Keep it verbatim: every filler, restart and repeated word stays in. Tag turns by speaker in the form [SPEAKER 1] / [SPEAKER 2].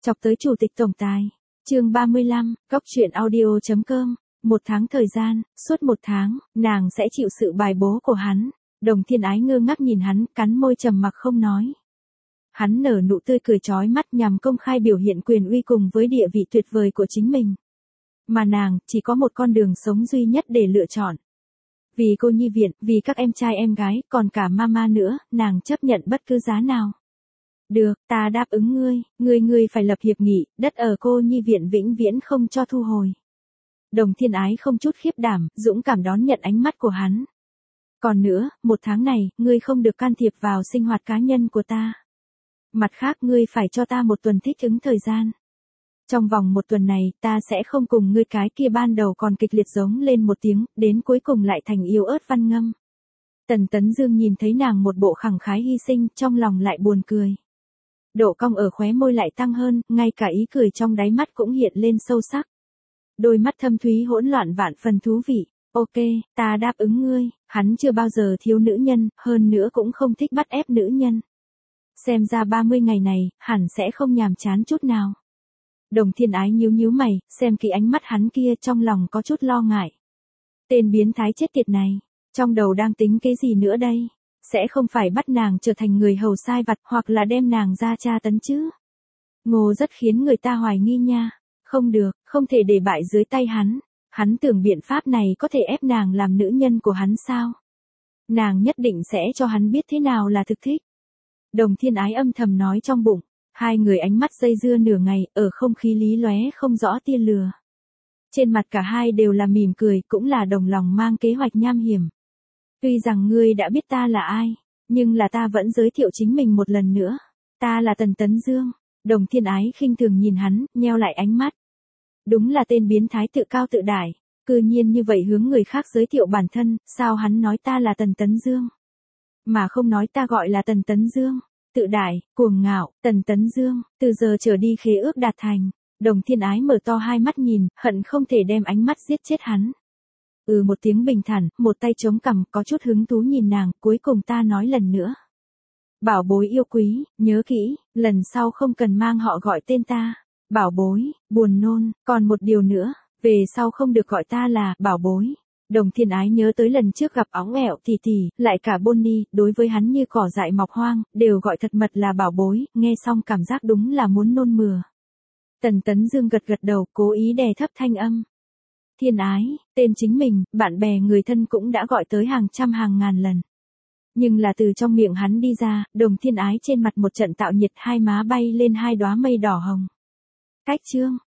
[SPEAKER 1] Chọc tới chủ tịch tổng tài. Chương ba mươi lăm, Cóc truyện audio chấm com. Một tháng thời gian, suốt một tháng, nàng sẽ chịu sự bài bố của hắn. Đồng Thiên Ái ngơ ngác nhìn hắn, cắn môi trầm mặc không nói. Hắn nở nụ tươi cười chói mắt nhằm công khai biểu hiện quyền uy cùng với địa vị tuyệt vời của chính mình. Mà nàng, chỉ có một con đường sống duy nhất để lựa chọn. Vì cô nhi viện, vì các em trai em gái, còn cả mama nữa, nàng chấp nhận bất cứ giá nào. Được, ta đáp ứng ngươi, ngươi ngươi phải lập hiệp nghị, đất ở cô nhi viện vĩnh viễn không cho thu hồi. Đồng Thiên Ái không chút khiếp đảm, dũng cảm đón nhận ánh mắt của hắn. Còn nữa, một tháng này, ngươi không được can thiệp vào sinh hoạt cá nhân của ta. Mặt khác ngươi phải cho ta một tuần thích ứng thời gian. Trong vòng một tuần này, ta sẽ không cùng ngươi cái kia ban đầu còn kịch liệt giống lên một tiếng, đến cuối cùng lại thành yếu ớt văn ngâm. Tần Tấn Dương nhìn thấy nàng một bộ khẳng khái hy sinh, trong lòng lại buồn cười. Độ cong ở khóe môi lại tăng hơn, ngay cả ý cười trong đáy mắt cũng hiện lên sâu sắc. Đôi mắt thâm thúy hỗn loạn vạn phần thú vị. Ok, ta đáp ứng ngươi, hắn chưa bao giờ thiếu nữ nhân, hơn nữa cũng không thích bắt ép nữ nhân. Xem ra ba mươi ngày này, hẳn sẽ không nhàm chán chút nào. Đồng Thiên Ái nhíu nhíu mày, xem kỹ ánh mắt hắn kia trong lòng có chút lo ngại. Tên biến thái chết tiệt này, trong đầu đang tính cái gì nữa đây? Sẽ không phải bắt nàng trở thành người hầu sai vặt hoặc là đem nàng ra tra tấn chứ? Ngô rất khiến người ta hoài nghi nha. Không được, không thể để bại dưới tay hắn. Hắn tưởng biện pháp này có thể ép nàng làm nữ nhân của hắn sao? Nàng nhất định sẽ cho hắn biết thế nào là thực thích. Đồng Thiên Ái âm thầm nói trong bụng. Hai người ánh mắt dây dưa nửa ngày, ở không khí lý lóe không rõ tia lừa. Trên mặt cả hai đều là mỉm cười, cũng là đồng lòng mang kế hoạch nham hiểm. Tuy rằng ngươi đã biết ta là ai, nhưng là ta vẫn giới thiệu chính mình một lần nữa. Ta là Tần Tấn Dương. Đồng Thiên Ái khinh thường nhìn hắn, nheo lại ánh mắt. Đúng là tên biến thái tự cao tự đại. Cư nhiên như vậy hướng người khác giới thiệu bản thân, sao hắn nói ta là Tần Tấn Dương? Mà không nói ta gọi là Tần Tấn Dương. Tự đại, cuồng ngạo, Tần Tấn Dương, từ giờ trở đi khế ước đạt thành. Đồng Thiên Ái mở to hai mắt nhìn, hận không thể đem ánh mắt giết chết hắn. Ừ một tiếng bình thản, một tay chống cằm, có chút hứng thú nhìn nàng, cuối cùng ta nói lần nữa. Bảo bối yêu quý, nhớ kỹ, lần sau không cần mang họ gọi tên ta. Bảo bối, buồn nôn, còn một điều nữa, về sau không được gọi ta là bảo bối. Đồng Thiên Ái nhớ tới lần trước gặp óng ẻo tỷ tỷ, lại cả Bonnie, đối với hắn như cỏ dại mọc hoang, đều gọi thật mật là bảo bối, nghe xong cảm giác đúng là muốn nôn mửa. Tần Tấn Dương gật gật đầu, cố ý đè thấp thanh âm. Thiên Ái, tên chính mình, bạn bè người thân cũng đã gọi tới hàng trăm hàng ngàn lần. Nhưng là từ trong miệng hắn đi ra, Đồng Thiên Ái trên mặt một trận tạo nhiệt, hai má bay lên hai đóa mây đỏ hồng. Cách chương,